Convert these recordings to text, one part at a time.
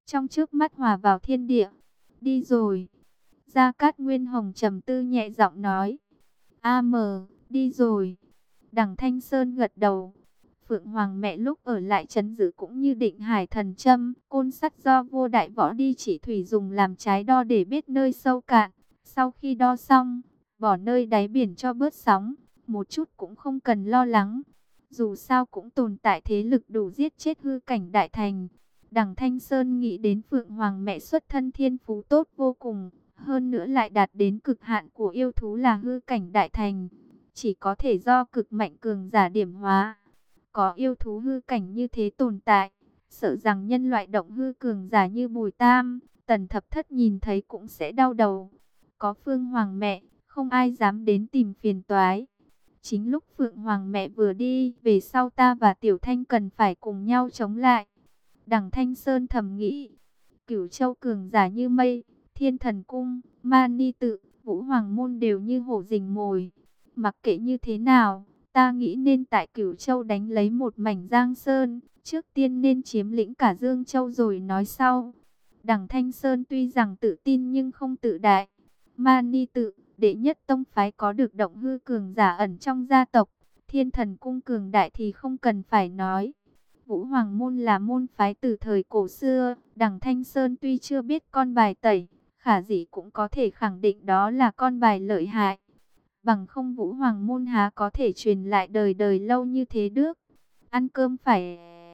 trong trước mắt hòa vào thiên địa. Đi rồi. Gia Cát Nguyên Hồng trầm tư nhẹ giọng nói. Đi rồi. Đằng Thanh Sơn gật đầu. Phượng Hoàng mẹ lúc ở lại trấn giữ cũng như định hải thần châm, côn sắt do vua đại võ đi chỉ thủy dùng làm trái đo để biết nơi sâu cạn. Sau khi đo xong, bỏ nơi đáy biển cho bớt sóng, một chút cũng không cần lo lắng. Dù sao cũng tồn tại thế lực đủ giết chết hư cảnh đại thành. Đằng Thanh Sơn nghĩ đến Phượng Hoàng mẹ xuất thân thiên phú tốt vô cùng, hơn nữa lại đạt đến cực hạn của yêu thú là hư cảnh đại thành. Chỉ có thể do cực mạnh cường giả điểm hóa. Có yêu thú hư cảnh như thế tồn tại, sợ rằng nhân loại động hư cường giả như Bùi Tam, Tần Thập Thất nhìn thấy cũng sẽ đau đầu. Có Phương Hoàng mẹ, không ai dám đến tìm phiền toái. Chính lúc Phượng Hoàng mẹ vừa đi, về sau ta và Tiểu Thanh cần phải cùng nhau chống lại. Đằng Thanh Sơn thầm nghĩ, Cửu Châu cường giả như mây, Thiên Thần Cung, Mani Tự, Vũ Hoàng Môn đều như hổ rình mồi. Mặc kệ như thế nào, ta nghĩ nên tại Cửu Châu đánh lấy một mảnh Giang Sơn, trước tiên nên chiếm lĩnh cả Dương Châu rồi nói sau. Đằng Thanh Sơn tuy rằng tự tin nhưng không tự đại. Mani Tự, đệ nhất tông phái có được động hư cường giả ẩn trong gia tộc, Thiên Thần Cung cường đại thì không cần phải nói. Vũ Hoàng Môn là môn phái từ thời cổ xưa, đằng Thanh Sơn tuy chưa biết con bài tẩy, khả dĩ cũng có thể khẳng định đó là con bài lợi hại. Bằng không Vũ Hoàng Môn há có thể truyền lại đời đời lâu như thế được. Ăn cơm phải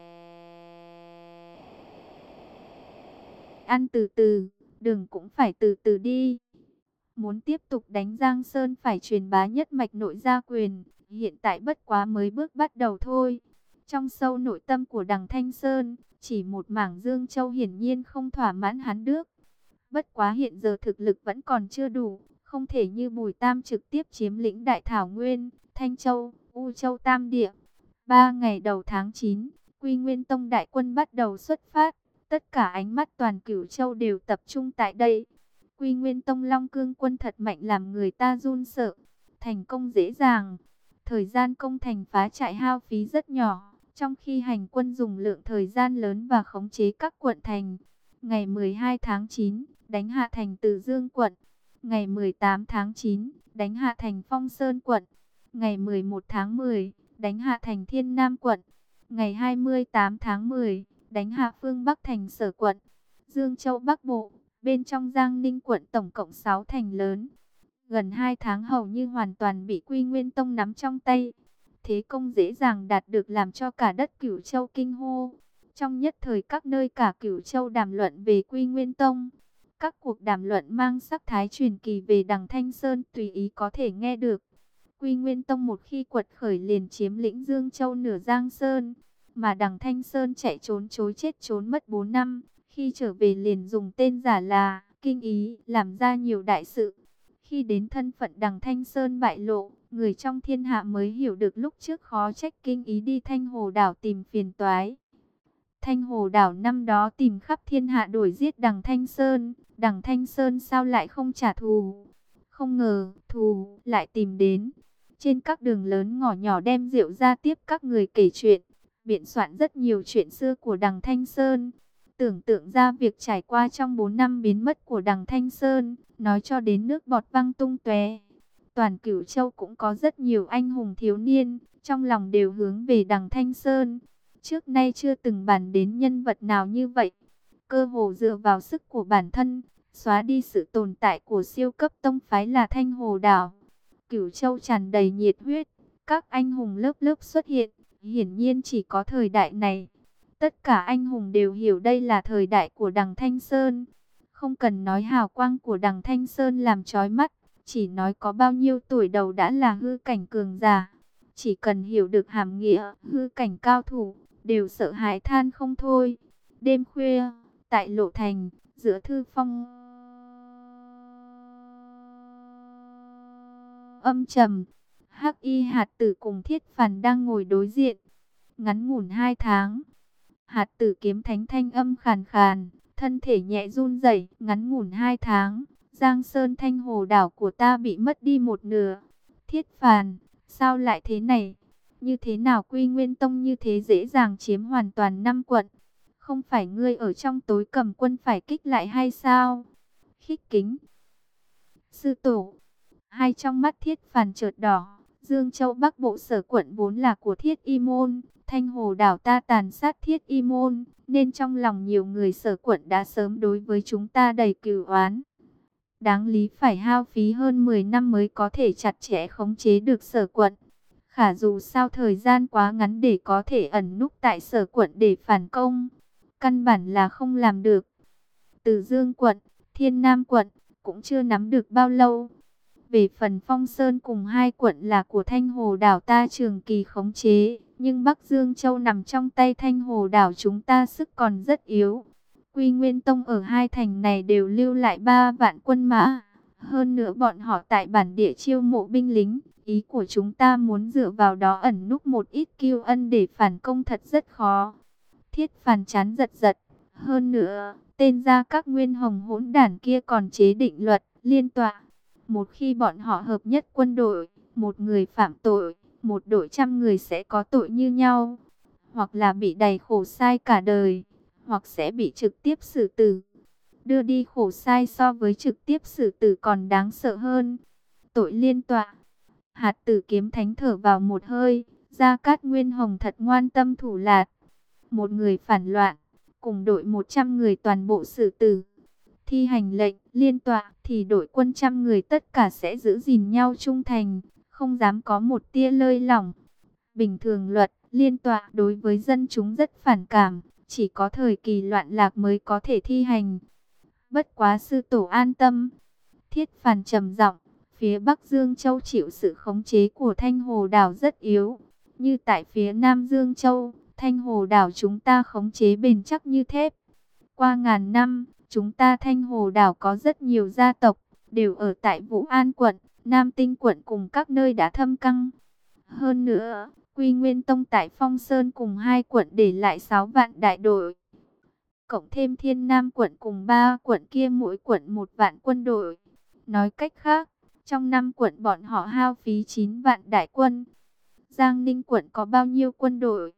ăn từ từ, đường cũng phải từ từ đi. Muốn tiếp tục đánh Giang Sơn phải truyền bá nhất mạch nội gia quyền, hiện tại bất quá mới bước bắt đầu thôi. Trong sâu nội tâm của đằng Thanh Sơn, chỉ một mảng Dương Châu hiển nhiên không thỏa mãn hắn được. Bất quá hiện giờ thực lực vẫn còn chưa đủ, không thể như Bùi Tam trực tiếp chiếm lĩnh Đại Thảo Nguyên, Thanh Châu, U Châu Tam Địa. 3 ngày đầu tháng 9, Quy Nguyên Tông đại quân bắt đầu xuất phát, tất cả ánh mắt toàn Cửu Châu đều tập trung tại đây. Quy Nguyên Tông Long Cương quân thật mạnh làm người ta run sợ, thành công dễ dàng. Thời gian công thành phá trại hao phí rất nhỏ, trong khi hành quân dùng lượng thời gian lớn và khống chế các quận thành. Ngày 12 tháng 9, đánh hạ thành Từ Dương quận. Ngày 18 tháng 9, đánh hạ thành Phong Sơn quận. Ngày 11 tháng 10, đánh hạ thành Thiên Nam quận. Ngày 28 tháng 10, đánh hạ phương Bắc thành Sở quận. Dương Châu Bắc Bộ, bên trong Giang Ninh quận tổng cộng 6 thành lớn. Gần 2 tháng hầu như hoàn toàn bị Quy Nguyên Tông nắm trong tay. Thế công dễ dàng đạt được làm cho cả đất Cửu Châu kinh hô. Trong nhất thời các nơi cả Cửu Châu đàm luận về Quy Nguyên Tông. Các cuộc đàm luận mang sắc thái truyền kỳ về đằng Thanh Sơn tùy ý có thể nghe được. Quy Nguyên Tông một khi quật khởi liền chiếm lĩnh Dương Châu nửa Giang Sơn. Mà đằng Thanh Sơn chạy trốn chối chết trốn mất 4 năm. Khi trở về liền dùng tên giả là Kinh Ý làm ra nhiều đại sự. Khi đến thân phận đằng Thanh Sơn bại lộ, người trong thiên hạ mới hiểu được lúc trước khó trách Kinh Ý đi Thanh Hồ Đảo tìm phiền toái. Thanh Hồ Đảo năm đó tìm khắp thiên hạ đuổi giết đằng Thanh Sơn sao lại không trả thù? Không ngờ, thù lại tìm đến. Trên các đường lớn ngõ nhỏ đem rượu ra tiếp các người kể chuyện, biện soạn rất nhiều chuyện xưa của đằng Thanh Sơn. Tưởng tượng ra việc trải qua trong 4 năm biến mất của đằng Thanh Sơn, nói cho đến nước bọt văng tung tóe. Toàn Cửu Châu cũng có rất nhiều anh hùng thiếu niên, trong lòng đều hướng về đằng Thanh Sơn. Trước nay chưa từng bàn đến nhân vật nào như vậy. Cơ hồ dựa vào sức của bản thân, xóa đi sự tồn tại của siêu cấp tông phái là Thanh Hồ Đảo. Cửu Châu tràn đầy nhiệt huyết, các anh hùng lớp lớp xuất hiện, hiển nhiên chỉ có thời đại này. Tất cả anh hùng đều hiểu đây là thời đại của đằng Thanh Sơn. Không cần nói hào quang của đằng Thanh Sơn làm chói mắt, chỉ nói có bao nhiêu tuổi đầu đã là hư cảnh cường giả. Chỉ cần hiểu được hàm nghĩa hư cảnh cao thủ, đều sợ hãi than không thôi. Đêm khuya, tại Lộ Thành, giữa thư phong âm trầm, Hắc Y Hạt Tử cùng Thiết Phàn đang ngồi đối diện. Ngắn ngủn 2 tháng, Hạt Tử kiếm thánh thanh âm khàn khàn, thân thể nhẹ run rẩy. Ngắn ngủn 2 tháng, Giang Sơn Thanh Hồ Đảo của ta bị mất đi một nửa. Thiết Phàn, sao lại thế này? Như thế nào Quy Nguyên Tông như thế dễ dàng chiếm hoàn toàn 5 quận? không phải ngươi ở trong tối cầm quân phải kích lại hay sao? Khích kính. Sư tổ. Hai trong mắt Thiết Phàn chợt đỏ. Dương Châu Bắc Bộ Sở quận vốn là của Thiết Y Môn. Thanh Hồ đảo ta tàn sát Thiết Y Môn, nên trong lòng nhiều người Sở quận đã sớm đối với chúng ta đầy cừu oán. Đáng lý phải hao phí hơn 10 năm mới có thể chặt chẽ khống chế được Sở quận. Khả dù sao thời gian quá ngắn để có thể ẩn núp tại Sở quận để phản công, căn bản là không làm được. Từ Dương quận, Thiên Nam quận cũng chưa nắm được bao lâu. Về phần Phong Sơn cùng hai quận là của Thanh Hồ đảo ta trường kỳ khống chế, nhưng Bắc Dương Châu nằm trong tay Thanh Hồ đảo chúng ta sức còn rất yếu. Quy Nguyên Tông ở hai thành này đều lưu lại 3 vạn quân mã. Hơn nữa bọn họ tại bản địa chiêu mộ binh lính. Ý của chúng ta muốn dựa vào đó ẩn núp một ít kiêu ân để phản công thật rất khó. Thiết Phàn chán giật giật. Hơn nữa, tên Gia Các Nguyên Hồng hỗn đản kia còn chế định luật, liên tọa. Một khi bọn họ hợp nhất quân đội, một người phạm tội, một đội 100 người sẽ có tội như nhau. Hoặc là bị đầy khổ sai cả đời, hoặc sẽ bị trực tiếp xử tử. Đưa đi khổ sai so với trực tiếp xử tử còn đáng sợ hơn. Tội liên tọa. Hạt Tử Kiếm Thánh thở vào một hơi. Gia Cát Nguyên Hồng thật ngoan tâm thủ lạt. Một người phản loạn, cùng đội 100 người toàn bộ xử tử. Thi hành lệnh liên tọa thì đội quân 100 người tất cả sẽ giữ gìn nhau trung thành, không dám có một tia lơi lỏng. Bình thường luật liên tọa đối với dân chúng rất phản cảm, chỉ có thời kỳ loạn lạc mới có thể thi hành. Bất quá sư tổ an tâm. Thiết Phàn trầm giọng, phía Bắc Dương Châu chịu sự khống chế của Thanh Hồ đảo rất yếu, như tại phía Nam Dương Châu, Thanh Hồ đảo chúng ta khống chế bền chắc như thép. Qua ngàn năm, chúng ta Thanh Hồ đảo có rất nhiều gia tộc, đều ở tại Vũ An quận, Nam Tinh quận cùng các nơi đã thâm căng. Hơn nữa, Quy Nguyên Tông tại Phong Sơn cùng hai quận để lại 6 vạn đại đội. Cộng thêm Thiên Nam quận cùng 3 quận kia mỗi quận 1 vạn quân đội. Nói cách khác, trong 5 quận bọn họ hao phí 9 vạn đại quân. Giang Ninh quận có bao nhiêu quân đội?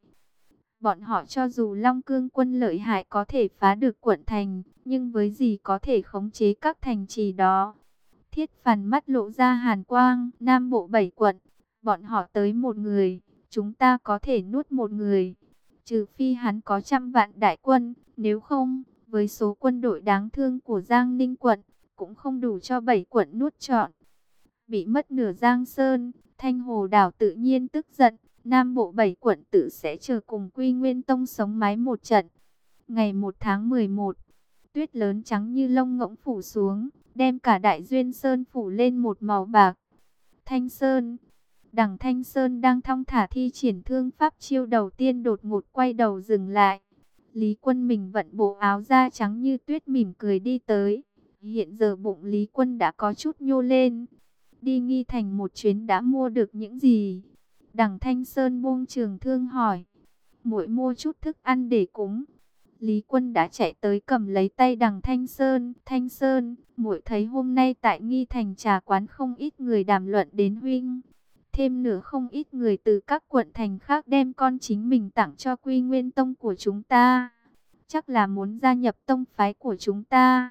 Bọn họ cho dù Long Cương quân lợi hại có thể phá được quận thành, nhưng với gì có thể khống chế các thành trì đó? Thiết Phàn mắt lộ ra hàn quang. Nam Bộ 7 quận, bọn họ tới 1 người, chúng ta có thể nuốt 1 người. Trừ phi hắn có 100 vạn đại quân, nếu không, với số quân đội đáng thương của Giang Ninh quận, cũng không đủ cho 7 quận nuốt trọn. Bị mất nửa Giang Sơn, Thanh Hồ đảo tự nhiên tức giận. Nam Bộ 7 quận tự sẽ chờ cùng Quy Nguyên Tông sống mái một trận. Ngày 1 tháng 11, tuyết lớn trắng như lông ngỗng phủ xuống, đem cả Đại Duyên Sơn phủ lên một màu bạc. Thanh Sơn. Đằng Thanh Sơn đang thong thả thi triển thương pháp chiêu đầu tiên đột ngột quay đầu dừng lại. Lý Quân mình vận bộ áo da trắng như tuyết mỉm cười đi tới. Hiện giờ bụng Lý Quân đã có chút nhô lên. Đi Nghi Thành một chuyến đã mua được những gì? Đằng Thanh Sơn buông trường thương hỏi. Muội mua chút thức ăn để cúng. Lý Quân đã chạy tới cầm lấy tay Đằng Thanh Sơn. Thanh Sơn, muội thấy hôm nay tại Nghi Thành trà quán không ít người đàm luận đến huynh. Thêm nữa không ít người từ các quận thành khác đem con chính mình tặng cho Quy Nguyên Tông của chúng ta. Chắc là muốn gia nhập tông phái của chúng ta.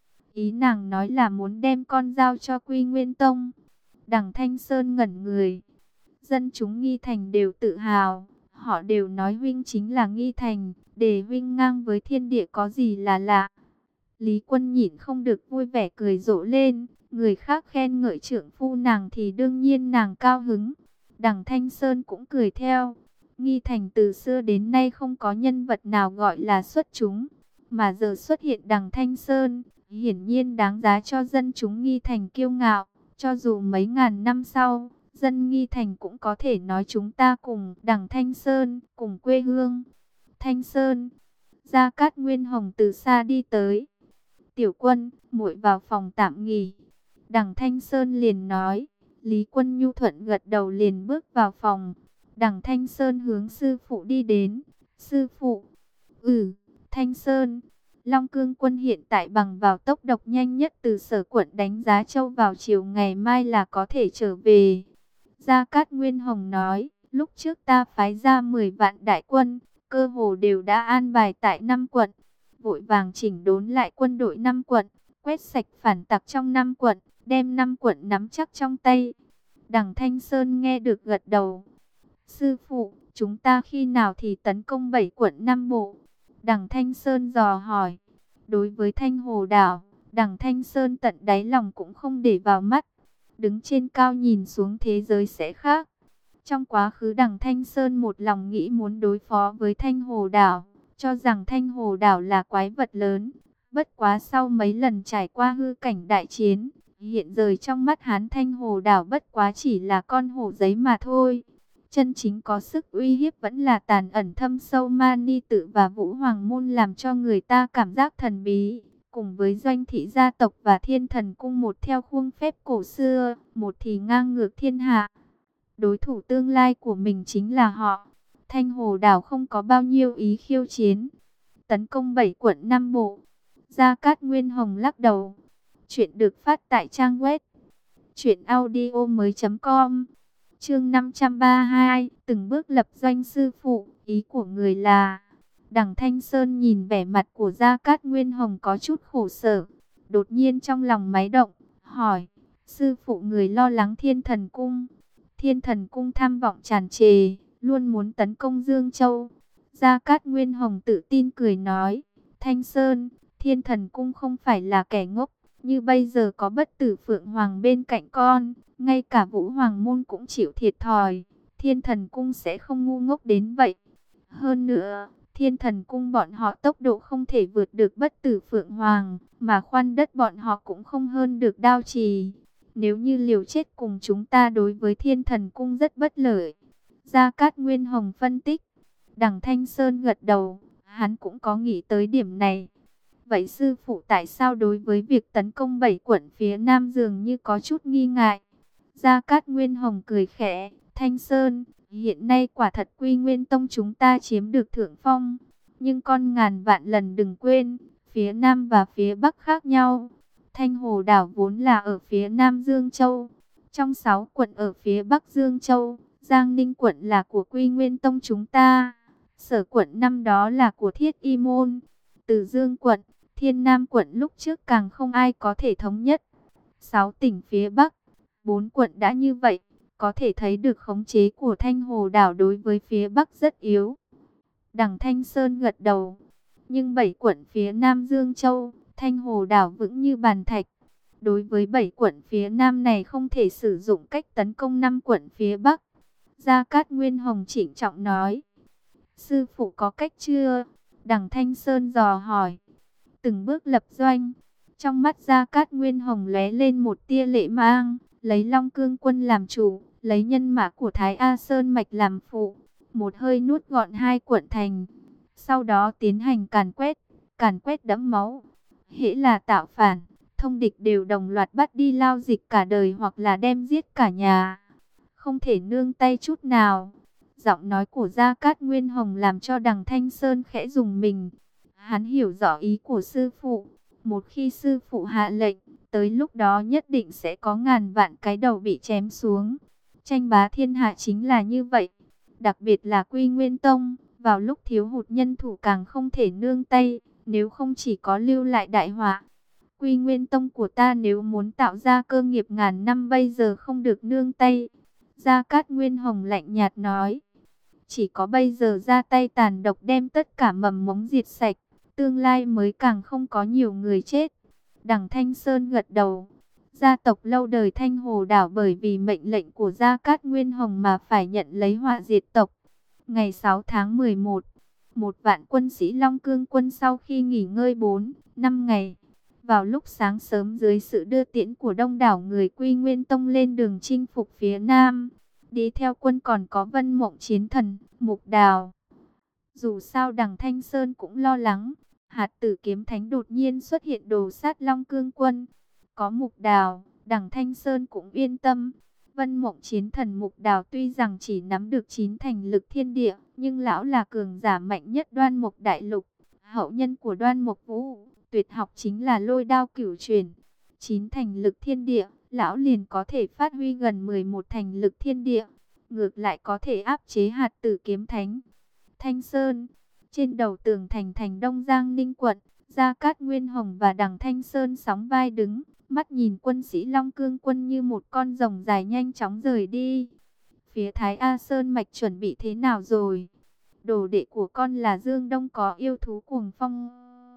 Ý nàng nói là muốn đem con giao cho Quy Nguyên Tông. Đằng Thanh Sơn ngẩn người. Dân chúng Nghi Thành đều tự hào. Họ đều nói huynh chính là Nghi Thành. Để huynh ngang với thiên địa có gì là lạ. Lý Quân nhịn không được vui vẻ cười rộ lên. Người khác khen ngợi trưởng phu nàng thì đương nhiên nàng cao hứng. Đằng Thanh Sơn cũng cười theo. Nghi Thành từ xưa đến nay không có nhân vật nào gọi là xuất chúng. Mà giờ xuất hiện Đằng Thanh Sơn, hiển nhiên đáng giá cho dân chúng Nghi Thành kiêu ngạo. Cho dù mấy ngàn năm sau, dân Nghi Thành cũng có thể nói chúng ta cùng Đằng Thanh Sơn, cùng quê hương. Thanh Sơn, Gia Cát Nguyên Hồng từ xa đi tới. Tiểu Quân, muội vào phòng tạm nghỉ. Đằng Thanh Sơn liền nói. Lý Quân nhu thuận gật đầu liền bước vào phòng. Đằng Thanh Sơn hướng sư phụ đi đến. Sư phụ. Thanh Sơn. Long Cương quân hiện tại bằng vào tốc độ nhanh nhất từ Sở quận đánh Giá Châu vào chiều ngày mai là có thể trở về. Gia Cát Nguyên Hồng nói. Lúc trước ta phái ra 10 vạn đại quân, cơ hồ đều đã an bài tại 5 quận, vội vàng chỉnh đốn lại quân đội 5 quận, quét sạch phản tặc trong 5 quận, đem 5 quận nắm chắc trong tay. Đằng Thanh Sơn nghe được gật đầu. Sư phụ, chúng ta khi nào thì tấn công 7 quận Nam Bộ? Đằng Thanh Sơn dò hỏi. Đối với Thanh Hồ Đảo, Đằng Thanh Sơn tận đáy lòng cũng không để vào mắt. Đứng trên cao nhìn xuống thế giới sẽ khác. Trong quá khứ Đằng Thanh Sơn một lòng nghĩ muốn đối phó với Thanh Hồ Đảo, cho rằng Thanh Hồ Đảo là quái vật lớn. Bất quá sau mấy lần trải qua hư cảnh đại chiến, hiện giờ trong mắt hắn Thanh Hồ Đảo bất quá chỉ là con hổ giấy mà thôi. Chân chính có sức uy hiếp vẫn là tàn ẩn thâm sâu Mani Tự và Vũ Hoàng Môn, làm cho người ta cảm giác thần bí. Cùng với Doanh Thị gia tộc và Thiên Thần Cung, một theo khuôn phép cổ xưa, một thì ngang ngược thiên hạ. Đối thủ tương lai của mình chính là họ. Thanh Hồ Đảo không có bao nhiêu ý khiêu chiến. Tấn công 7 quận Nam Bộ. Gia Cát Nguyên Hồng lắc đầu. Chuyện được phát tại trang web truyệnaudiomoi.com. Chương 532, từng bước lập doanh. Sư phụ, ý của người là... Đằng Thanh Sơn nhìn vẻ mặt của Gia Cát Nguyên Hồng có chút khổ sở. Đột nhiên trong lòng máy động, hỏi, sư phụ người lo lắng Thiên Thần Cung. Thiên Thần Cung tham vọng tràn trề, luôn muốn tấn công Dương Châu. Gia Cát Nguyên Hồng tự tin cười nói, Thanh Sơn, Thiên Thần Cung không phải là kẻ ngốc. Như bây giờ có Bất Tử Phượng Hoàng bên cạnh con, ngay cả Vũ Hoàng Môn cũng chịu thiệt thòi. Thiên Thần Cung sẽ không ngu ngốc đến vậy. Hơn nữa, Thiên Thần Cung bọn họ tốc độ không thể vượt được Bất Tử Phượng Hoàng, mà khoan đất bọn họ cũng không hơn được Đao Trì. Nếu như liều chết cùng chúng ta đối với Thiên Thần Cung rất bất lợi. Gia Cát Nguyên Hồng phân tích. Đằng Thanh Sơn gật đầu, hắn cũng có nghĩ tới điểm này. Vậy sư phụ tại sao đối với việc tấn công 7 quận phía Nam dường như có chút nghi ngại? Gia Cát Nguyên Hồng cười khẽ, Thanh Sơn, hiện nay quả thật Quy Nguyên Tông chúng ta chiếm được thượng phong. Nhưng con ngàn vạn lần đừng quên, phía Nam và phía Bắc khác nhau. Thanh Hồ Đảo vốn là ở phía Nam Dương Châu. Trong 6 quận ở phía Bắc Dương Châu, Giang Ninh quận là của Quy Nguyên Tông chúng ta. Sở quận năm đó là của Thiết Y Môn. Từ Dương quận, Thiên Nam quận lúc trước càng không ai có thể thống nhất. 6 tỉnh phía Bắc, 4 quận đã như vậy, có thể thấy được khống chế của Thanh Hồ Đảo đối với phía Bắc rất yếu. Đằng Thanh Sơn gật đầu, nhưng 7 quận phía Nam Dương Châu, Thanh Hồ Đảo vững như bàn thạch. Đối với 7 quận phía Nam này không thể sử dụng cách tấn công 5 quận phía Bắc. Gia Cát Nguyên Hồng trịnh trọng nói. Sư phụ có cách chưa? Đằng Thanh Sơn dò hỏi. Từng bước lập doanh. Trong mắt Gia Cát Nguyên Hồng lóe lên một tia lệ mang. Lấy Long Cương Quân làm chủ, lấy nhân mã của Thái A Sơn Mạch làm phụ. Một hơi nuốt gọn 2 quận thành. Sau đó tiến hành càn quét đẫm máu. Hễ là tạo phản, thông địch đều đồng loạt bắt đi lao dịch cả đời hoặc là đem giết cả nhà. Không thể nương tay chút nào. Giọng nói của Gia Cát Nguyên Hồng làm cho Đằng Thanh Sơn khẽ rùng mình. Hắn hiểu rõ ý của sư phụ. Một khi sư phụ hạ lệnh, tới lúc đó nhất định sẽ có ngàn vạn cái đầu bị chém xuống. Tranh bá thiên hạ chính là như vậy. Đặc biệt là Quy Nguyên Tông, vào lúc thiếu hụt nhân thủ càng không thể nương tay, nếu không chỉ có lưu lại đại họa. Quy Nguyên Tông của ta nếu muốn tạo ra cơ nghiệp ngàn năm bây giờ không được nương tay. Gia Cát Nguyên Hồng lạnh nhạt nói. Chỉ có bây giờ ra tay tàn độc đem tất cả mầm mống diệt sạch, tương lai mới càng không có nhiều người chết. Đằng Thanh Sơn gật đầu. Gia tộc lâu đời Thanh Hồ Đảo bởi vì mệnh lệnh của Gia Cát Nguyên Hồng mà phải nhận lấy họa diệt tộc. Ngày 6 tháng 11, một vạn quân sĩ Long Cương Quân sau khi nghỉ ngơi 4-5 ngày, vào lúc sáng sớm dưới sự đưa tiễn của đông đảo người Quy Nguyên Tông lên đường chinh phục phía Nam. Đi theo quân còn có Vân Mộng Chiến Thần, Mục Đào. Dù sao Đằng Thanh Sơn cũng lo lắng, hạt tử kiếm thánh đột nhiên xuất hiện đồ sát Long Cương Quân. Có Mục Đào, Đằng Thanh Sơn cũng yên tâm. Vân Mộng Chiến Thần Mục Đào tuy rằng chỉ nắm được 9 thành lực thiên địa, nhưng lão là cường giả mạnh nhất Đoan Mộc Đại Lục, hậu nhân của Đoan Mộc Vũ, tuyệt học chính là Lôi Đao Cửu Truyền. 9 thành lực thiên địa, lão liền có thể phát huy gần 11 thành lực thiên địa, ngược lại có thể áp chế hạt tử kiếm thánh. Thanh Sơn, Trên đầu tường thành thành Đông Giang Ninh quận, Gia Cát Nguyên Hồng và Đằng Thanh Sơn sóng vai đứng, mắt nhìn quân sĩ Long Cương quân như một con rồng dài nhanh chóng rời đi. Phía Thái A Sơn mạch chuẩn bị thế nào rồi? Đồ đệ của con là Dương Đông có yêu thú cuồng phong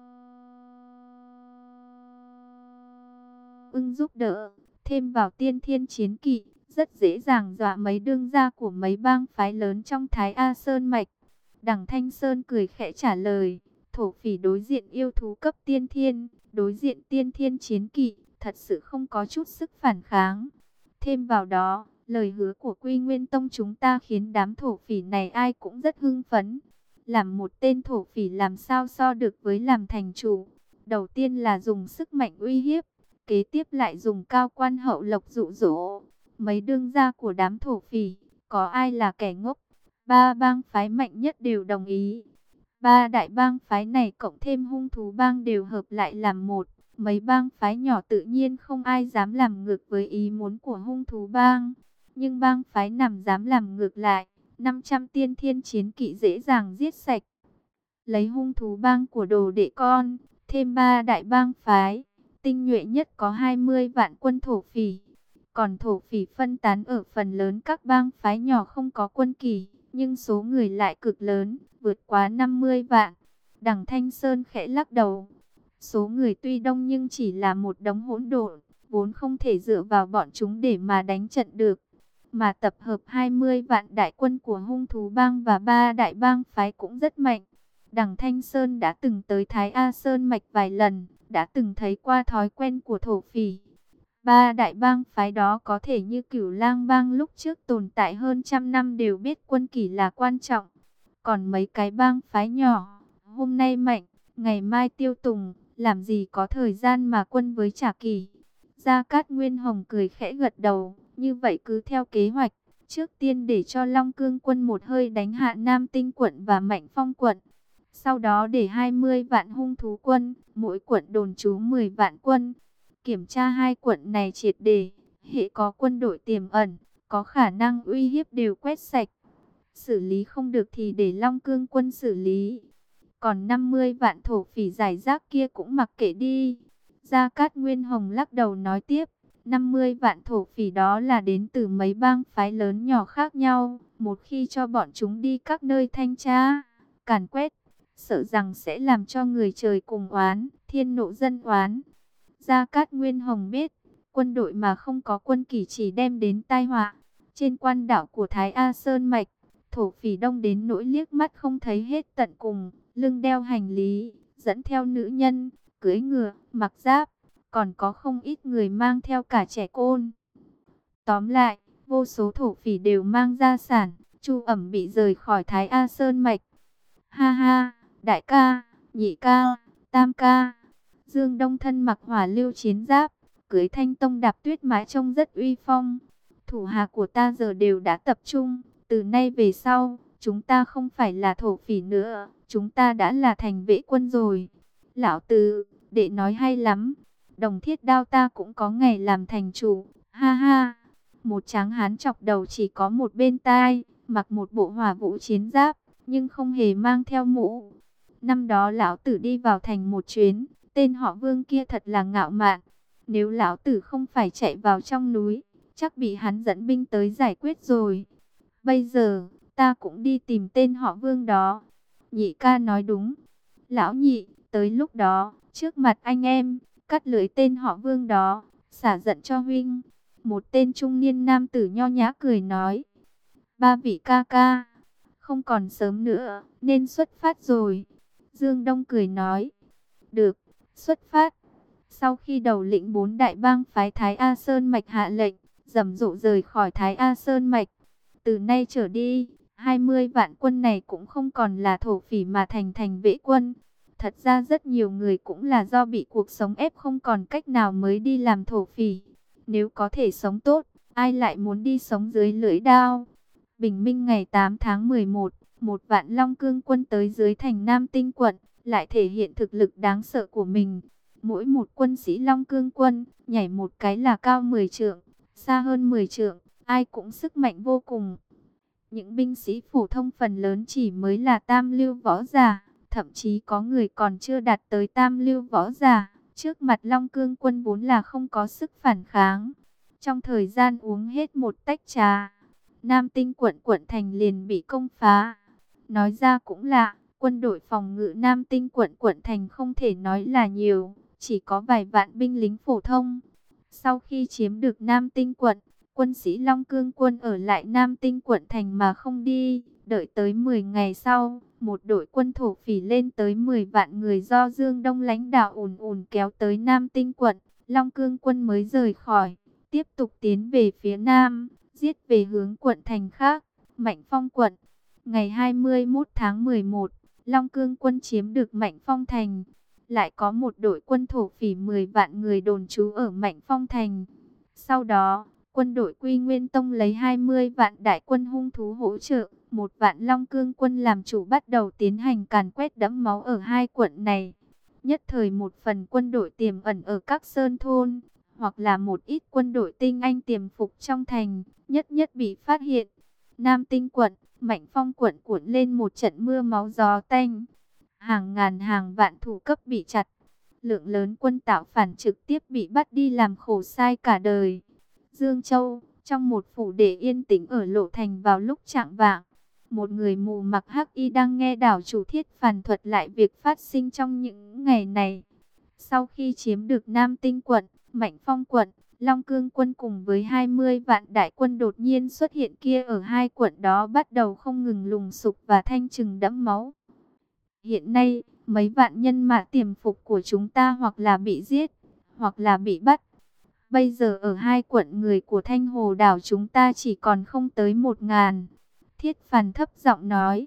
ưng giúp đỡ, thêm vào tiên thiên chiến kỵ, rất dễ dàng dọa mấy đương gia của mấy bang phái lớn trong Thái A Sơn mạch. Đằng Thanh Sơn cười khẽ trả lời, thổ phỉ đối diện yêu thú cấp tiên thiên, đối diện tiên thiên chiến kỵ, thật sự không có chút sức phản kháng. Thêm vào đó, lời hứa của Quy Nguyên Tông chúng ta khiến đám thổ phỉ này ai cũng rất hưng phấn. Làm một tên thổ phỉ làm sao so được với làm thành chủ. Đầu tiên là dùng sức mạnh uy hiếp, kế tiếp lại dùng cao quan hậu lộc dụ dỗ. Mấy đương gia của đám thổ phỉ, có ai là kẻ ngốc? Ba bang phái mạnh nhất đều đồng ý. Ba đại bang phái này cộng thêm hung thú bang đều hợp lại làm một. Mấy bang phái nhỏ tự nhiên không ai dám làm ngược với ý muốn của hung thú bang. Nhưng bang phái nằm dám làm ngược lại. 500 tiên thiên chiến kỵ dễ dàng giết sạch. Lấy hung thú bang của đồ đệ con, thêm ba đại bang phái. Tinh nhuệ nhất có 20 vạn quân thổ phỉ. Còn thổ phỉ phân tán ở phần lớn các bang phái nhỏ không có quân kỳ. Nhưng số người lại cực lớn, vượt quá 50 vạn. Đằng Thanh Sơn khẽ lắc đầu. Số người tuy đông nhưng chỉ là một đống hỗn độn, vốn không thể dựa vào bọn chúng để mà đánh trận được. Mà tập hợp 20 vạn đại quân của hung thú bang và ba đại bang phái cũng rất mạnh. Đằng Thanh Sơn đã từng tới Thái A Sơn mạch vài lần, đã từng thấy qua thói quen của thổ phỉ. Ba đại bang phái đó có thể như Cửu Lang bang lúc trước tồn tại hơn trăm năm đều biết quân kỷ là quan trọng. Còn mấy cái bang phái nhỏ, hôm nay mạnh, ngày mai tiêu tùng, làm gì có thời gian mà quân với trả kỷ. Gia Cát Nguyên Hồng cười khẽ gật đầu, như vậy cứ theo kế hoạch, trước tiên để cho Long Cương quân một hơi đánh hạ Nam Tinh quận và Mạnh Phong quận. Sau đó để 20 vạn hung thú quân, mỗi quận đồn trú 10 vạn quân. Kiểm tra hai quận này triệt để, hệ có quân đội tiềm ẩn, có khả năng uy hiếp đều quét sạch. Xử lý không được thì để Long Cương quân xử lý. Còn 50 vạn thổ phỉ giải rác kia cũng mặc kệ đi. Gia Cát Nguyên Hồng lắc đầu nói tiếp, 50 vạn thổ phỉ đó là đến từ mấy bang phái lớn nhỏ khác nhau. Một khi cho bọn chúng đi các nơi thanh tra, càn quét, sợ rằng sẽ làm cho người trời cùng oán, thiên nộ dân oán. Gia Cát Nguyên Hồng biết, quân đội mà không có quân kỷ chỉ đem đến tai họa. Trên quan đảo của Thái A Sơn mạch, thổ phỉ đông đến nỗi liếc mắt không thấy hết tận cùng, lưng đeo hành lý, dẫn theo nữ nhân, cưỡi ngựa, mặc giáp, còn có không ít người mang theo cả trẻ côn. Tóm lại, vô số thổ phỉ đều mang gia sản, Chu Ẩm bị rời khỏi Thái A Sơn mạch. Ha ha, đại ca, nhị ca, tam ca. Dương Đông thân mặc hỏa lưu chiến giáp, cưỡi Thanh Tông đạp tuyết mái trông rất uy phong. Thủ hạ của ta giờ đều đã tập trung, từ nay về sau, chúng ta không phải là thổ phỉ nữa, chúng ta đã là thành vệ quân rồi. Lão Từ, đệ nói hay lắm, Đồng Thiết Đao ta cũng có ngày làm thành chủ, ha ha. Một tráng hán chọc đầu chỉ có một bên tai, mặc một bộ hỏa vũ chiến giáp, nhưng không hề mang theo mũ. Năm đó lão tử đi vào thành một chuyến, tên họ Vương kia thật là ngạo mạn. Nếu lão tử không phải chạy vào trong núi, chắc bị hắn dẫn binh tới giải quyết rồi. Bây giờ, ta cũng đi tìm tên họ Vương đó. Nhị ca nói đúng. Lão nhị, tới lúc đó, trước mặt anh em, cắt lưỡi tên họ Vương đó, xả giận cho huynh. Một tên trung niên nam tử nho nhã cười nói. Ba vị ca ca, không còn sớm nữa, nên xuất phát rồi. Dương Đông cười nói. Được, xuất phát. Sau khi đầu lĩnh 4 đại bang phái Thái A Sơn mạch hạ lệnh, rầm rộ rời khỏi Thái A Sơn mạch. Từ nay trở đi, 20 vạn quân này cũng không còn là thổ phỉ mà thành vệ quân. Thật ra rất nhiều người cũng là do bị cuộc sống ép không còn cách nào mới đi làm thổ phỉ. Nếu có thể sống tốt, ai lại muốn đi sống dưới lưỡi đao. Bình minh ngày 8 tháng 11, một vạn Long Cương quân tới dưới thành Nam Tinh quận, lại thể hiện thực lực đáng sợ của mình. Mỗi một quân sĩ Long Cương quân, nhảy một cái là cao 10 trượng, xa hơn 10 trượng, ai cũng sức mạnh vô cùng. Những binh sĩ phổ thông phần lớn chỉ mới là tam lưu võ giả, Thậm chí có người còn chưa đạt tới tam lưu võ giả. Trước mặt Long Cương Quân vốn là không có sức phản kháng. Trong thời gian uống hết một tách trà, Nam Tinh quận thành liền bị công phá. Nói ra cũng lạ, quân đội phòng ngự Nam Tinh quận thành không thể nói là nhiều, chỉ có vài vạn binh lính phổ thông. Sau khi chiếm được Nam Tinh quận, quân sĩ Long Cương Quân ở lại Nam Tinh quận thành mà không đi. Đợi tới 10 ngày sau, một đội quân thổ phỉ lên tới 10 vạn người do Dương Đông lãnh đạo ùn ùn kéo tới Nam Tinh quận. Long Cương Quân mới rời khỏi, tiếp tục tiến về phía Nam, giết về hướng quận thành khác, Mạnh Phong quận. Ngày 21 tháng 11, Long Cương Quân chiếm được Mạnh Phong thành. Lại có một đội quân thổ phỉ 10 vạn người đồn trú ở Mạnh Phong thành. Sau đó, quân đội Quy Nguyên Tông lấy 20 vạn đại quân hung thú hỗ trợ, 1 vạn Long Cương Quân làm chủ bắt đầu tiến hành càn quét đẫm máu ở hai quận này. Nhất thời một phần quân đội tiềm ẩn ở các sơn thôn, hoặc là một ít quân đội tinh anh tiềm phục trong thành, nhất nhất bị phát hiện. Nam Tinh quận, Mạnh Phong quận cuộn lên một trận mưa máu gió tanh. Hàng ngàn hàng vạn thủ cấp bị chặt. Lượng lớn quân tạo phản trực tiếp bị bắt đi làm khổ sai cả đời. Dương Châu, trong một phủ đệ yên tĩnh ở Lộ Thành vào lúc chạng vạng, một người mù mặc hắc y đang nghe đảo chủ Thiết Phàn thuật lại việc phát sinh trong những ngày này. Sau khi chiếm được Nam Tinh quận, Mạnh Phong quận, Long Cương Quân cùng với 20 vạn đại quân đột nhiên xuất hiện kia ở hai quận đó bắt đầu không ngừng lùng sục và thanh trừng đẫm máu. Hiện nay, mấy vạn nhân mã tiềm phục của chúng ta hoặc là bị giết, hoặc là bị bắt. Bây giờ ở hai quận người của Thanh Hồ đảo chúng ta chỉ còn không tới 1.000. Thiết Phàn thấp giọng nói.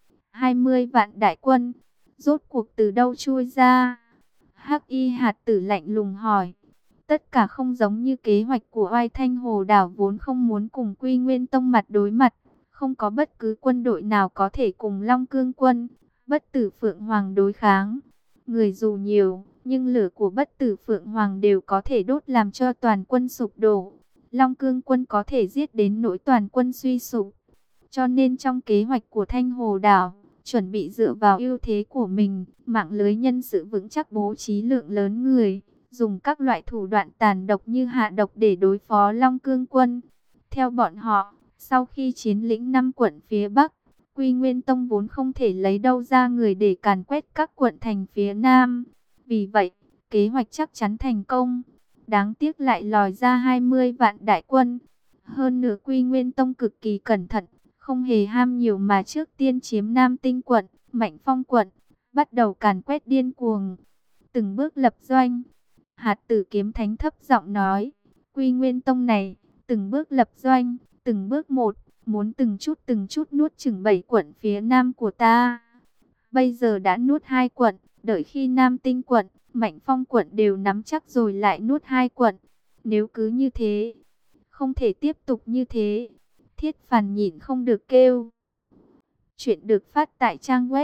20 vạn đại quân, rốt cuộc từ đâu chui ra? Hắc Y hạt tử lạnh lùng hỏi. Tất cả không giống như kế hoạch của Oai Thanh Hồ đảo vốn không muốn cùng Quy Nguyên Tông mặt đối mặt. Không có bất cứ quân đội nào có thể cùng Long Cương Quân, Bất Tử Phượng Hoàng đối kháng. Người dù nhiều, nhưng lửa của Bất Tử Phượng Hoàng đều có thể đốt làm cho toàn quân sụp đổ. Long Cương Quân có thể giết đến nỗi toàn quân suy sụp. Cho nên trong kế hoạch của Thanh Hồ đảo, chuẩn bị dựa vào ưu thế của mình, mạng lưới nhân sự vững chắc bố trí lượng lớn người, dùng các loại thủ đoạn tàn độc như hạ độc để đối phó Long Cương Quân. Theo bọn họ, sau khi chiếm lĩnh 5 quận phía Bắc, Quy Nguyên Tông vốn không thể lấy đâu ra người để càn quét các quận thành phía Nam. Vì vậy, kế hoạch chắc chắn thành công. Đáng tiếc lại lòi ra 20 vạn đại quân. Hơn nữa Quy Nguyên Tông cực kỳ cẩn thận, không hề ham nhiều mà trước tiên chiếm Nam Tinh quận, Mạnh Phong quận, bắt đầu càn quét điên cuồng. Từng bước lập doanh. Hạt Tử Kiếm Thánh thấp giọng nói, Quy Nguyên Tông này, từng bước lập doanh, từng bước một, muốn từng chút nuốt chửng 7 quận phía Nam của ta. Bây giờ đã nuốt 2 quận, đợi khi Nam Tinh quận, Mạnh Phong quận đều nắm chắc rồi lại nuốt 2 quận. Nếu cứ như thế, không thể tiếp tục như thế. Thiết Phàn nhịn không được kêu. Chuyện được phát tại trang web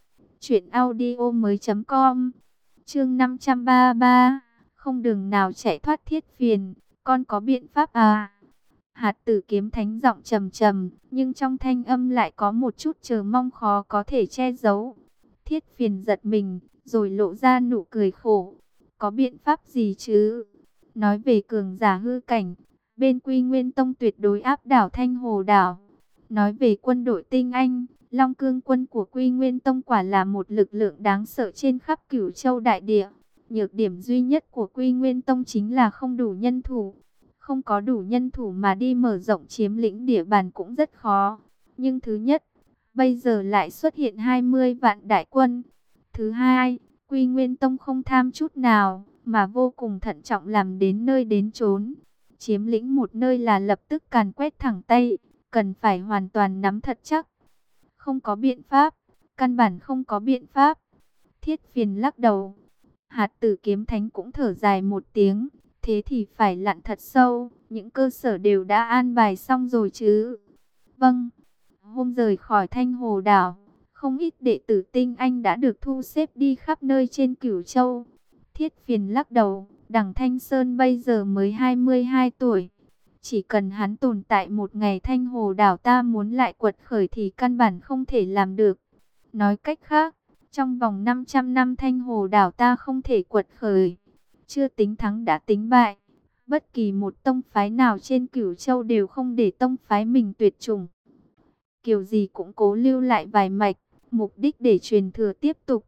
truyệnaudiomoi.com. Chương 533, không đường nào chạy thoát Thiết Phiền, con có biện pháp à? Hạt Tử Kiếm Thánh giọng trầm trầm, nhưng trong thanh âm lại có một chút chờ mong khó có thể che giấu. Thiết Phiền giật mình, rồi lộ ra nụ cười khổ. Có biện pháp gì chứ? Nói về cường giả hư cảnh, bên Quy Nguyên Tông tuyệt đối áp đảo Thanh Hồ đảo. Nói về quân đội tinh anh, Long Cương Quân của Quy Nguyên Tông quả là một lực lượng đáng sợ trên khắp Cửu Châu đại địa. Nhược điểm duy nhất của Quy Nguyên Tông chính là không đủ nhân thủ. Không có đủ nhân thủ mà đi mở rộng chiếm lĩnh địa bàn cũng rất khó. Nhưng thứ nhất, bây giờ lại xuất hiện 20 vạn đại quân. Thứ hai, Quy Nguyên Tông không tham chút nào, mà vô cùng thận trọng làm đến nơi đến chốn. Chiếm lĩnh một nơi là lập tức càn quét thẳng tay, cần phải hoàn toàn nắm thật chắc. Không có biện pháp, căn bản không có biện pháp. Thiết Phiền lắc đầu. Hạt Tử Kiếm Thánh cũng thở dài một tiếng. Thế thì phải lặn thật sâu, những cơ sở đều đã an bài xong rồi chứ. Vâng, hôm rời khỏi Thanh Hồ đảo, không ít đệ tử tinh anh đã được thu xếp đi khắp nơi trên Cửu Châu. Thiết Phiền lắc đầu, đằng Thanh Sơn bây giờ mới 22 tuổi. Chỉ cần hắn tồn tại một ngày Thanh Hồ đảo ta muốn lại quật khởi thì căn bản không thể làm được. Nói cách khác, Trong vòng 500 năm Thanh Hồ đảo ta không thể quật khởi. Chưa tính thắng đã tính bại. Bất kỳ một tông phái nào trên Cửu Châu đều không để tông phái mình tuyệt chủng. Kiểu gì cũng cố lưu lại vài mạch, mục đích để truyền thừa tiếp tục.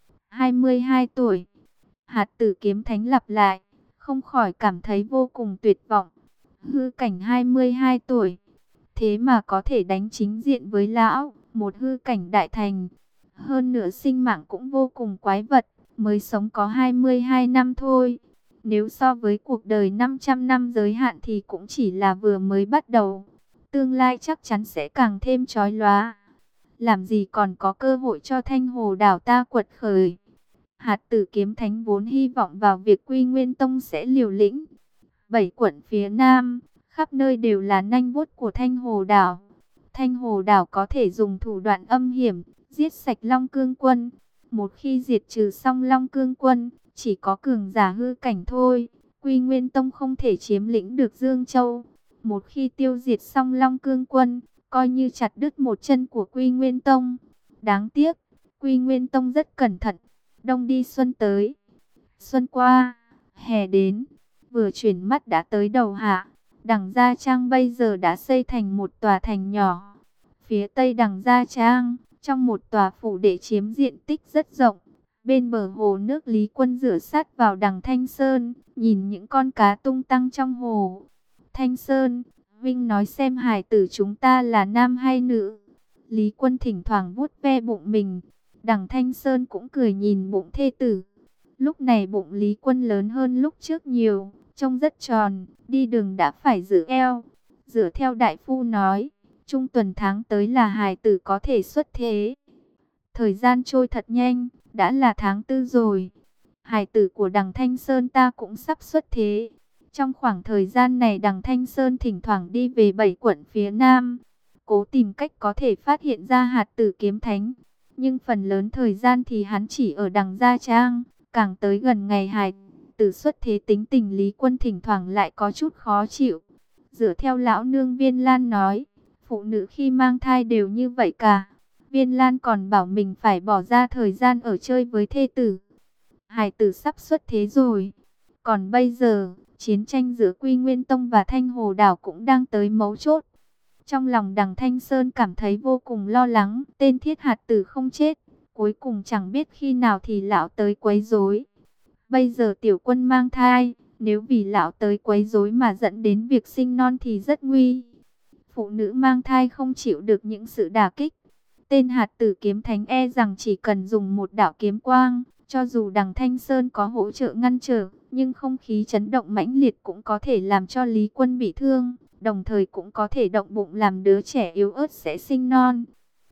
22 tuổi, Hạt Tử Kiếm Thánh lặp lại, không khỏi cảm thấy vô cùng tuyệt vọng. Hư cảnh 22 tuổi, thế mà có thể đánh chính diện với lão, một hư cảnh đại thành. Hơn nữa sinh mạng cũng vô cùng quái vật, mới sống có 22 năm thôi. Nếu so với cuộc đời 500 năm giới hạn thì cũng chỉ là vừa mới bắt đầu. Tương lai chắc chắn sẽ càng thêm chói lóa. Làm gì còn có cơ hội cho Thanh Hồ đảo ta quật khởi. Hạt Tử Kiếm Thánh vốn hy vọng vào việc Quy Nguyên Tông sẽ liều lĩnh. 7 quận phía Nam, khắp nơi đều là nanh vuốt của Thanh Hồ đảo. Thanh Hồ đảo có thể dùng thủ đoạn âm hiểm, giết sạch Long Cương quân. Một khi diệt trừ xong Long Cương quân, chỉ có cường giả hư cảnh thôi. Quy Nguyên Tông không thể chiếm lĩnh được Dương Châu. Một khi tiêu diệt xong Long Cương quân, coi như chặt đứt một chân của Quy Nguyên Tông. Đáng tiếc, Quy Nguyên Tông rất cẩn thận. Đông đi xuân tới, xuân qua, hè đến, vừa chuyển mắt đã tới đầu hạ. Đằng Gia Trang bây giờ đã xây thành một tòa thành nhỏ. Phía tây Đằng Gia Trang, trong một tòa phủ đệ chiếm diện tích rất rộng. Bên bờ hồ nước Lý Quân rửa sát vào Đằng Thanh Sơn, nhìn những con cá tung tăng trong hồ. Thanh Sơn, Vinh nói xem hài tử chúng ta là nam hay nữ. Lý Quân thỉnh thoảng vuốt ve bụng mình. Đằng Thanh Sơn cũng cười nhìn bụng thê tử. Lúc này bụng Lý Quân lớn hơn lúc trước nhiều, trông rất tròn, đi đường đã phải giữ eo. Dựa theo đại phu nói, trung tuần tháng tới là hài tử có thể xuất thế. Thời gian trôi thật nhanh, đã là tháng 4 rồi. Hài tử của Đằng Thanh Sơn ta cũng sắp xuất thế. Trong khoảng thời gian này Đằng Thanh Sơn thỉnh thoảng đi về 7 quận phía Nam, cố tìm cách có thể phát hiện ra Hạt Tử Kiếm Thánh. Nhưng phần lớn thời gian thì hắn chỉ ở Đằng Gia Trang. Càng tới gần ngày hài tử xuất thế, tính tình Lý Quân thỉnh thoảng lại có chút khó chịu. Dựa theo lão nương Viên Lan nói, phụ nữ khi mang thai đều như vậy cả. Viên Lan còn bảo mình phải bỏ ra thời gian ở chơi với thê tử. Hài tử sắp xuất thế rồi. Còn bây giờ, chiến tranh giữa Quy Nguyên Tông và Thanh Hồ đảo cũng đang tới mấu chốt. Trong lòng Đằng Thanh Sơn cảm thấy vô cùng lo lắng, tên Thiết Hạt Tử không chết, cuối cùng chẳng biết khi nào thì lão tới quấy rối. Bây giờ tiểu quân mang thai, nếu vì lão tới quấy rối mà dẫn đến việc sinh non thì rất nguy. Phụ nữ mang thai không chịu được những sự đả kích. Tên Hạt Tử Kiếm Thánh e rằng chỉ cần dùng một đạo kiếm quang, cho dù Đằng Thanh Sơn có hỗ trợ ngăn trở, nhưng không khí chấn động mãnh liệt cũng có thể làm cho Lý Quân bị thương. Đồng thời cũng có thể động bụng làm đứa trẻ yếu ớt sẽ sinh non.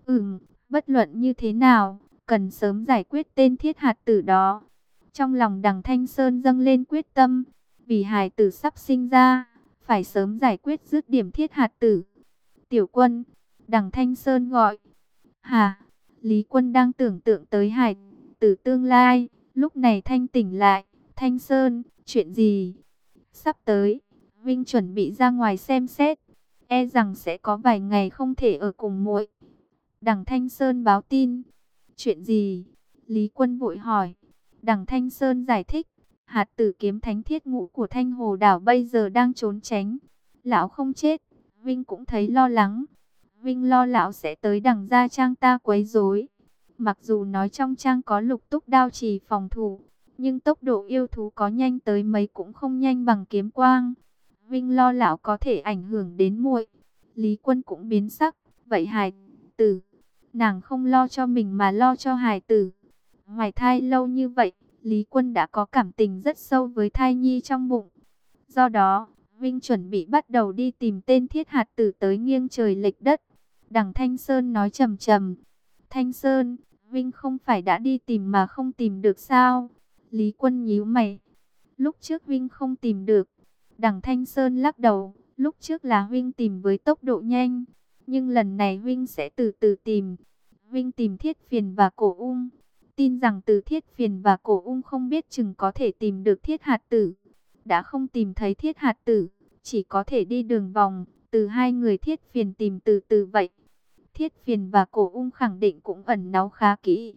Bất luận như thế nào, cần sớm giải quyết tên Thiết Hạt Tử đó. Trong lòng Đằng Thanh Sơn dâng lên quyết tâm, vì hài tử sắp sinh ra, phải sớm giải quyết dứt điểm Thiết Hạt Tử. Tiểu Quân, Đằng Thanh Sơn gọi. Hả? Lý Quân đang tưởng tượng tới hài tử tương lai, lúc này thanh tỉnh lại. Thanh Sơn, chuyện gì? Sắp tới, Vinh chuẩn bị ra ngoài xem xét, e rằng sẽ có vài ngày không thể ở cùng muội. Đằng Thanh Sơn báo tin. Chuyện gì? Lý Quân vội hỏi. Đằng Thanh Sơn giải thích, Hạt Tử Kiếm Thánh Thiết Ngũ của Thanh Hồ đảo bây giờ đang trốn tránh. Lão không chết, Vinh cũng thấy lo lắng. Vinh lo lão sẽ tới Đằng Gia Trang ta quấy rối. Mặc dù nói trong trang có Lục Túc đao trì phòng thủ, nhưng tốc độ yêu thú có nhanh tới mấy cũng không nhanh bằng kiếm quang. Vinh lo lão có thể ảnh hưởng đến muội. Lý Quân cũng biến sắc. Vậy hài tử, nàng không lo cho mình mà lo cho hài tử. Hoài thai lâu như vậy, Lý Quân đã có cảm tình rất sâu với thai nhi trong bụng. Do đó, Vinh chuẩn bị bắt đầu đi tìm tên Thiết Hạt Tử tới nghiêng trời lệch đất. Đằng Thanh Sơn nói trầm trầm. Thanh Sơn, Vinh không phải đã đi tìm mà không tìm được sao? Lý Quân nhíu mày. Lúc trước Vinh không tìm được. Đằng Thanh Sơn lắc đầu. Lúc trước là Vinh tìm với tốc độ nhanh, nhưng lần này Vinh sẽ từ từ tìm. Vinh tìm Thiết Phiền và Cổ Ung. Tin rằng từ Thiết Phiền và Cổ Ung không biết chừng có thể tìm được Thiết Hạt Tử. Đã không tìm thấy Thiết Hạt Tử, chỉ có thể đi đường vòng, từ hai người Thiết Phiền tìm từ từ vậy. Thiết Phiền và Cổ Ung khẳng định cũng ẩn náu khá kỹ.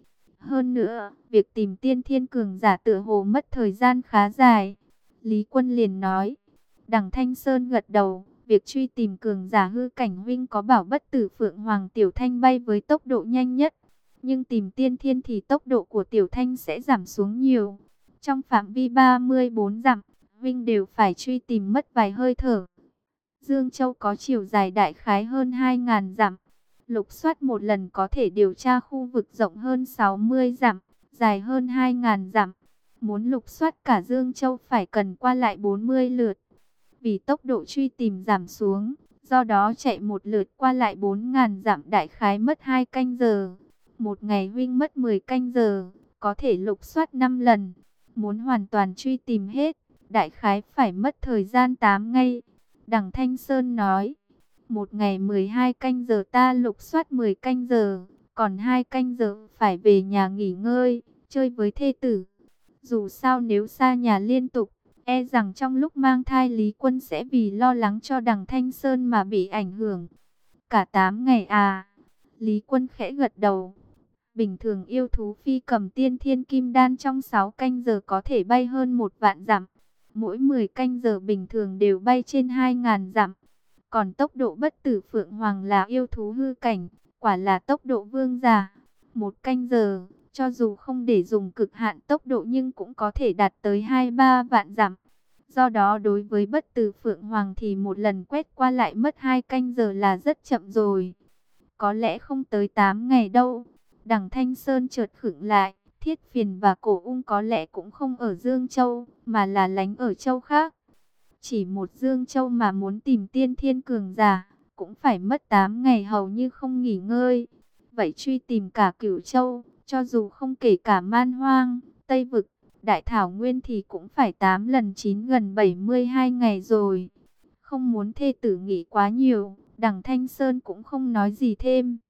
Hơn nữa, việc tìm tiên thiên cường giả tựa hồ mất thời gian khá dài. Lý Quân liền nói. Đằng Thanh Sơn gật đầu, việc truy tìm cường giả hư cảnh huynh có bảo bất tử Phượng Hoàng Tiểu Thanh bay với tốc độ nhanh nhất. Nhưng tìm tiên thiên thì tốc độ của Tiểu Thanh sẽ giảm xuống nhiều. Trong phạm vi 34 dặm, huynh đều phải truy tìm mất vài hơi thở. Dương Châu có chiều dài đại khái hơn 2.000 dặm. Lục soát một lần có thể điều tra khu vực rộng hơn 60 dặm, dài hơn 2.000 dặm. Muốn lục soát cả Dương Châu phải cần qua lại 40 lượt. Vì tốc độ truy tìm giảm xuống, do đó chạy một lượt qua lại 4.000 dặm đại khái mất 2 canh giờ. Một ngày huynh mất 10 canh giờ, có thể lục soát 5 lần. Muốn hoàn toàn truy tìm hết, đại khái phải mất thời gian 8 ngày. Đằng Thanh Sơn nói, một ngày 12 canh giờ ta lục soát 10 canh giờ, còn 2 canh giờ phải về nhà nghỉ ngơi, chơi với thê tử. Dù sao nếu xa nhà liên tục, e rằng trong lúc mang thai Lý Quân sẽ vì lo lắng cho đằng Thanh Sơn mà bị ảnh hưởng. Cả 8 ngày à? Lý Quân khẽ gật đầu. Bình thường yêu thú phi cầm tiên thiên kim đan trong 6 canh giờ có thể bay hơn 1 vạn dặm. Mỗi 10 canh giờ bình thường đều bay trên 2.000 dặm. Còn tốc độ bất tử Phượng Hoàng là yêu thú hư cảnh, quả là tốc độ vương giả. 1 canh giờ, cho dù không để dùng cực hạn tốc độ nhưng cũng có thể đạt tới 2-3 vạn dặm. Do đó đối với bất tử Phượng Hoàng thì một lần quét qua lại mất 2 canh giờ là rất chậm rồi. Có lẽ không tới 8 ngày đâu. Đằng Thanh Sơn chợt khựng lại, Thiết Phiền và Cổ Ung có lẽ cũng không ở Dương Châu, mà là lánh ở châu khác. Chỉ một Dương Châu mà muốn tìm tiên thiên cường giả, cũng phải mất 8 ngày hầu như không nghỉ ngơi. Vậy truy tìm cả Cửu Châu, cho dù không kể cả Man Hoang, Tây Vực, Đại Thảo Nguyên thì cũng phải 8 lần 9 gần 72 ngày rồi. Không muốn thê tử nghỉ quá nhiều, đằng Thanh Sơn cũng không nói gì thêm.